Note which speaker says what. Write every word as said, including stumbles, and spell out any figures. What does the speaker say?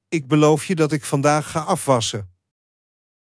Speaker 1: Ik beloof je dat ik vandaag ga afwassen.